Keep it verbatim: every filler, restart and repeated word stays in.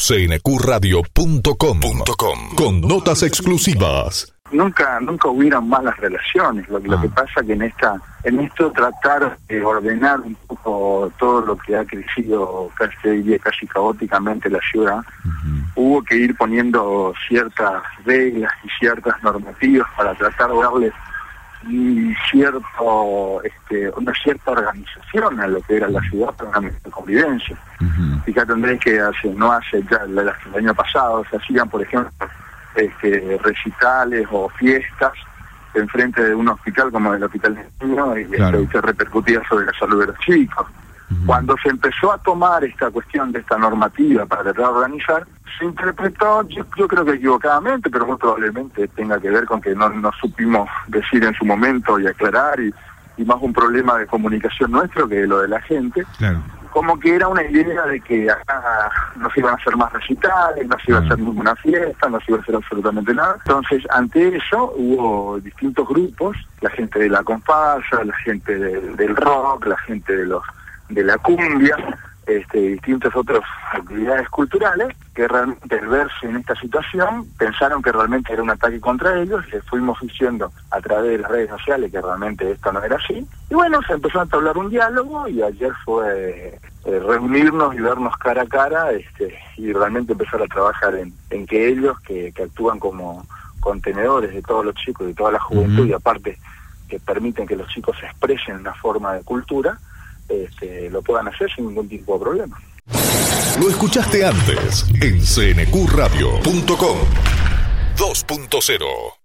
C N Q radio punto com con notas exclusivas. Nunca, nunca hubieron malas relaciones. Lo, lo Ah. que pasa que en esta, en esto tratar de ordenar un poco todo lo que ha crecido casi, diría, casi caóticamente la ciudad, Uh-huh. hubo que ir poniendo ciertas reglas y ciertas normativas para tratar de darle un cierto, este, una cierta organización a lo que era la ciudad para una mejor convivencia. Uh-huh. Fíjate, Andrés, que hace, no hace ya el, el año pasado se hacían, por ejemplo, este, recitales o fiestas enfrente de un hospital como el Hospital de Niños y Claro. esto, que repercutía sobre la salud de los chicos. Uh-huh. Cuando se empezó a tomar esta cuestión de esta normativa para tratar de organizar, se interpretó, yo, yo creo que equivocadamente, pero muy probablemente tenga que ver con que no, no supimos decir en su momento y aclarar, y, y más un problema de comunicación nuestro que lo de la gente, Claro. como que era una idea de que acá no se iban a hacer más recitales, no se iba a hacer ninguna fiesta, no se iba a hacer absolutamente nada. Entonces, ante eso hubo distintos grupos, la gente de la comparsa, la gente del, del rock, la gente de los de la cumbia, este, distintas otras actividades culturales, que realmente al verse en esta situación pensaron que realmente era un ataque contra ellos. Les fuimos diciendo a través de las redes sociales que realmente esto no era así, y bueno, se empezó a entablar un diálogo, y ayer fue eh, reunirnos y vernos cara a cara, este, y realmente empezar a trabajar en, en que ellos, que, que actúan como contenedores de todos los chicos y de toda la juventud, Uh-huh. y aparte que permiten que los chicos se expresen una forma de cultura, este, lo puedan hacer sin ningún tipo de problema. Lo escuchaste antes en C N Q radio punto com dos punto cero.